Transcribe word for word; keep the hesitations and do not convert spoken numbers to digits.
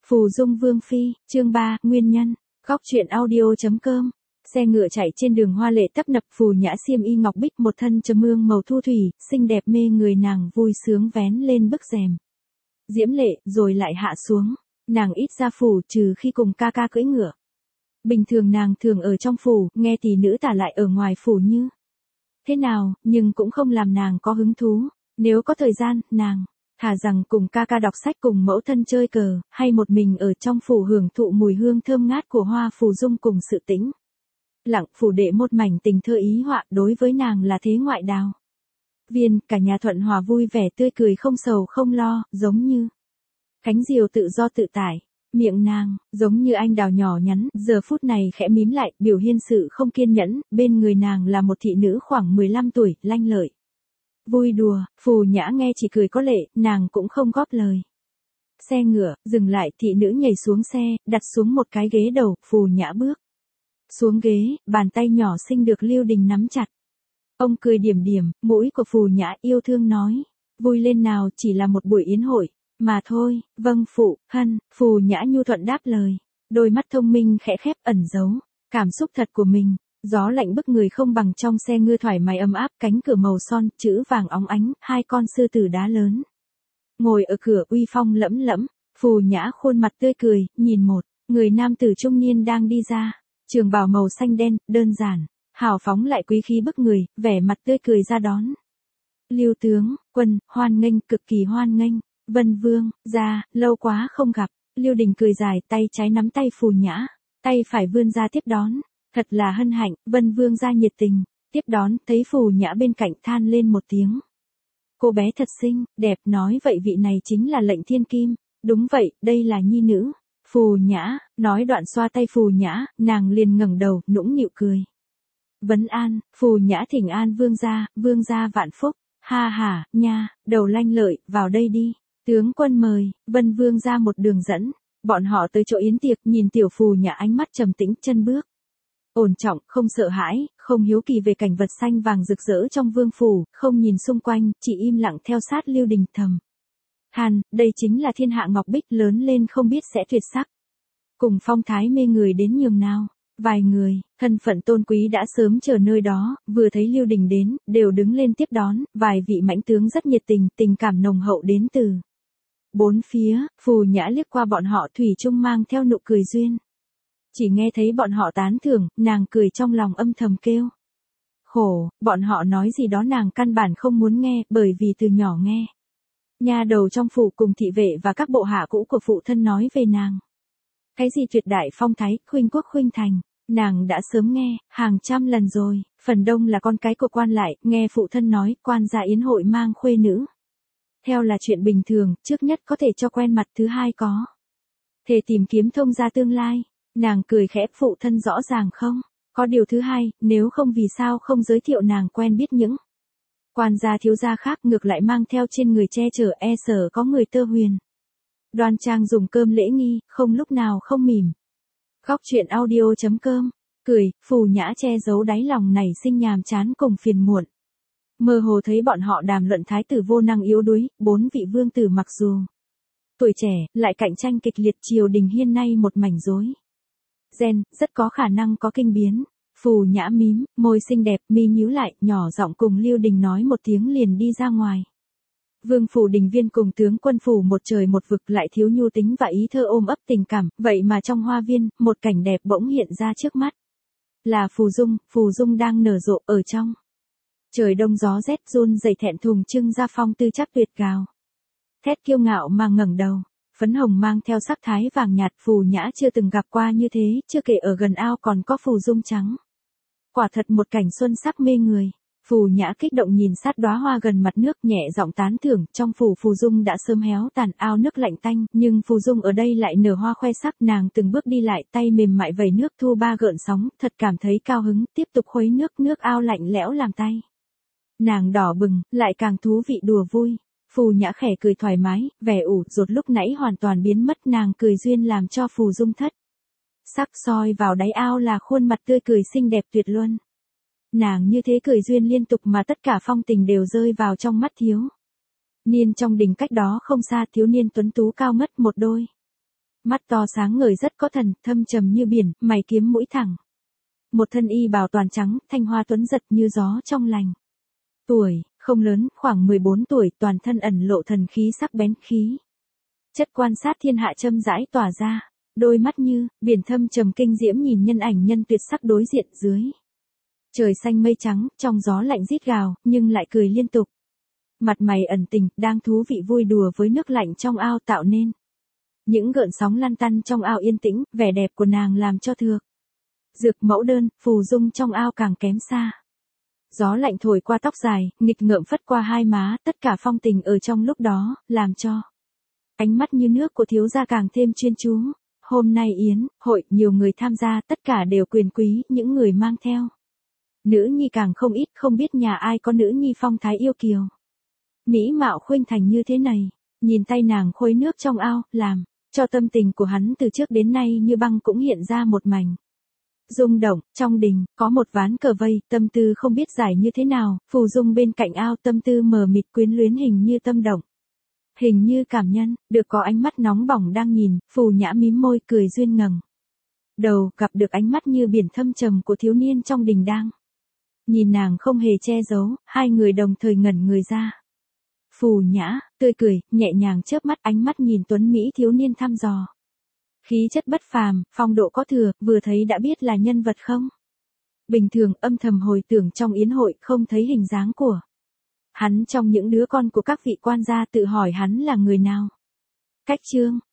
Phù Dung Vương Phi, chương ba, Nguyên nhân. Góc truyện audio.com. Xe ngựa chạy trên đường hoa lệ tấp nập, Phù Nhã xiêm y ngọc bích, một thân trầm ương màu thu thủy, xinh đẹp mê người, nàng vui sướng vén lên bức rèm diễm lệ, rồi lại hạ xuống. Nàng ít ra phủ, trừ khi cùng ca ca cưỡi ngựa. Bình thường nàng thường ở trong phủ, nghe tỷ nữ tả lại ở ngoài phủ như thế nào, nhưng cũng không làm nàng có hứng thú. Nếu có thời gian, nàng thà rằng cùng ca ca đọc sách, cùng mẫu thân chơi cờ, hay một mình ở trong phủ hưởng thụ mùi hương thơm ngát của hoa phù dung cùng sự tĩnh lặng phủ đệ một mảnh tình thơ ý họa, đối với nàng là thế ngoại đào viên. Cả nhà thuận hòa vui vẻ tươi cười, không sầu không lo, giống như cánh diều tự do tự tại. Miệng nàng giống như anh đào nhỏ nhắn, giờ phút này khẽ mím lại, biểu hiện sự không kiên nhẫn. Bên người nàng là một thị nữ khoảng mười lăm tuổi, lanh lợi vui đùa. Phù Nhã nghe chỉ cười có lệ, nàng cũng không góp lời. Xe ngựa dừng lại, thị nữ nhảy xuống xe, đặt xuống một cái ghế đầu. Phù Nhã bước xuống ghế, bàn tay nhỏ xinh được Lưu Đình nắm chặt. Ông cười điểm điểm, mũi của Phù Nhã yêu thương nói: vui lên nào, chỉ là một buổi yến hội mà thôi. Vâng phụ, hân. Phù Nhã nhu thuận đáp lời, đôi mắt thông minh khẽ khép, ẩn giấu cảm xúc thật của mình. Gió lạnh bức người không bằng trong xe ngựa thoải mái ấm áp, cánh cửa màu son, chữ vàng óng ánh, hai con sư tử đá lớn ngồi ở cửa uy phong lẫm lẫm. Phù Nhã khuôn mặt tươi cười, nhìn một người nam tử trung niên đang đi ra, trường bào màu xanh đen, đơn giản, hào phóng lại quý khí bức người, vẻ mặt tươi cười ra đón. Lưu tướng quân, hoan nghênh, cực kỳ hoan nghênh. Vân Vương gia, lâu quá không gặp. Lưu Đình cười dài, tay trái nắm tay Phù Nhã, tay phải vươn ra tiếp đón. Thật là hân hạnh. Vân Vương gia nhiệt tình tiếp đón, thấy Phù Nhã bên cạnh than lên một tiếng. Cô bé thật xinh, đẹp, nói vậy vị này chính là lệnh thiên kim. Đúng vậy, đây là nhi nữ Phù Nhã. Nói đoạn xoa tay Phù Nhã, nàng liền ngẩng đầu, nũng nịu cười. Vấn an. Phù Nhã thỉnh an vương gia, vương gia vạn phúc. Ha ha, nha, đầu lanh lợi, vào đây đi. Tướng quân mời. Vân Vương gia một đường dẫn bọn họ tới chỗ yến tiệc, nhìn tiểu Phù Nhã ánh mắt trầm tĩnh, chân bước ổn trọng, không sợ hãi, không hiếu kỳ về cảnh vật xanh vàng rực rỡ trong vương phủ, không nhìn xung quanh, chỉ im lặng theo sát Lưu Đình thầm than, đây chính là thiên hạ ngọc bích, lớn lên không biết sẽ tuyệt sắc, cùng phong thái mê người đến nhường nào. Vài người thân phận tôn quý đã sớm chờ nơi đó, vừa thấy Lưu Đình đến, đều đứng lên tiếp đón. Vài vị mãnh tướng rất nhiệt tình, tình cảm nồng hậu đến từ bốn phía. Phù Nhã liếc qua bọn họ, thủy chung mang theo nụ cười duyên. Chỉ nghe thấy bọn họ tán thưởng, nàng cười trong lòng âm thầm kêu khổ. Bọn họ nói gì đó nàng căn bản không muốn nghe, bởi vì từ nhỏ nghe nha đầu trong phủ cùng thị vệ và các bộ hạ cũ của phụ thân nói về nàng. Cái gì tuyệt đại phong thái, khuynh quốc khuynh thành, nàng đã sớm nghe hàng trăm lần rồi. Phần đông là con cái của quan lại, nghe phụ thân nói quan gia yến hội mang khuê nữ theo là chuyện bình thường, trước nhất có thể cho quen mặt, thứ hai có thể tìm kiếm thông gia tương lai. Nàng cười khẽ, phụ thân rõ ràng không có điều thứ hai, nếu không vì sao không giới thiệu nàng quen biết những quan gia thiếu gia khác, ngược lại mang theo trên người che chở, e sợ có người tơ huyền đoan trang dùng cơm lễ nghi, không lúc nào không mỉm. Góc truyện audio.com. Cười. Phù Nhã che giấu đáy lòng nảy sinh nhàm chán cùng phiền muộn. Mơ hồ thấy bọn họ đàm luận thái tử vô năng yếu đuối, bốn vị vương tử mặc dù tuổi trẻ, lại cạnh tranh kịch liệt, triều đình hiên nay một mảnh rối ren, rất có khả năng có kinh biến. Phù Nhã mím môi xinh đẹp, mi nhíu lại, nhỏ giọng cùng Lưu Đình nói một tiếng liền đi ra ngoài. Vương phủ đình viên cùng tướng quân phủ một trời một vực, lại thiếu nhu tính và ý thơ ôm ấp tình cảm, vậy mà trong hoa viên, một cảnh đẹp bỗng hiện ra trước mắt. Là Phù Dung, Phù Dung đang nở rộ ở trong trời đông gió rét, run rẩy thẹn thùng trưng ra phong tư chắc tuyệt gào thét kiêu ngạo mà ngẩng đầu, phấn hồng mang theo sắc thái vàng nhạt. Phù Nhã chưa từng gặp qua như thế, chưa kể ở gần ao còn có Phù Dung trắng. Quả thật một cảnh xuân sắc mê người. Phù Nhã kích động nhìn sát đóa hoa gần mặt nước, nhẹ giọng tán thưởng. Trong phủ Phù Dung đã sớm héo tàn, ao nước lạnh tanh, nhưng Phù Dung ở đây lại nở hoa khoe sắc. Nàng từng bước đi lại, tay mềm mại vẩy nước thu ba gợn sóng, thật cảm thấy cao hứng, tiếp tục khuấy nước, nước ao lạnh lẽo làm tay nàng đỏ bừng, lại càng thú vị đùa vui. Phù Nhã khẽ cười thoải mái, vẻ ủ rột lúc nãy hoàn toàn biến mất, nàng cười duyên làm cho Phù Dung thất sắc. Soi vào đáy ao là khuôn mặt tươi cười xinh đẹp tuyệt luân. Nàng như thế cười duyên liên tục mà tất cả phong tình đều rơi vào trong mắt thiếu niên trong đình cách đó không xa. Thiếu niên tuấn tú cao ngất, một đôi Mắt to sáng ngời rất có thần, thâm trầm như biển, mày kiếm mũi thẳng. Một thân y bào toàn trắng, thanh hoa tuấn giật như gió trong lành. Tuổi, không lớn, khoảng mười bốn tuổi, toàn thân ẩn lộ thần khí sắc bén khí. Chất quan sát thiên hạ châm rãi tỏa ra, đôi mắt như biển thâm trầm kinh diễm nhìn nhân ảnh nhân tuyệt sắc đối diện dưới. Trời xanh mây trắng, trong gió lạnh rít gào, nhưng lại cười liên tục. Mặt mày ẩn tình, đang thú vị vui đùa với nước lạnh trong ao tạo nên. Những gợn sóng lăn tăn trong ao yên tĩnh, vẻ đẹp của nàng làm cho thược. Dược mẫu đơn, phù dung trong ao càng kém xa. Gió lạnh thổi qua tóc dài, nghịch ngợm phất qua hai má, tất cả phong tình ở trong lúc đó, làm cho ánh mắt như nước của thiếu gia càng thêm chuyên chú. Hôm nay yến, hội, nhiều người tham gia, tất cả đều quyền quý, những người mang theo. Nữ nhi càng không ít, không biết nhà ai có nữ nhi phong thái yêu kiều. Mỹ mạo khuynh thành như thế này, nhìn tay nàng khuấy nước trong ao, làm cho tâm tình của hắn từ trước đến nay như băng cũng hiện ra một mảnh rung động. Trong đình, có một ván cờ vây, tâm tư không biết giải như thế nào, phù dung bên cạnh ao tâm tư mờ mịt quyến luyến hình như tâm động. Hình như cảm nhân, được có ánh mắt nóng bỏng đang nhìn, phù nhã mím môi cười duyên ngẩng đầu, gặp được ánh mắt như biển thâm trầm của thiếu niên trong đình đang nhìn nàng không hề che giấu, hai người đồng thời ngẩn người ra. Phù nhã, tươi cười, nhẹ nhàng chớp mắt, ánh mắt nhìn tuấn Mỹ thiếu niên thăm dò. Khí chất bất phàm, phong độ có thừa, vừa thấy đã biết là nhân vật không? Bình thường âm thầm hồi tưởng trong yến hội không thấy hình dáng của hắn trong những đứa con của các vị quan gia, tự hỏi hắn là người nào. Cách chương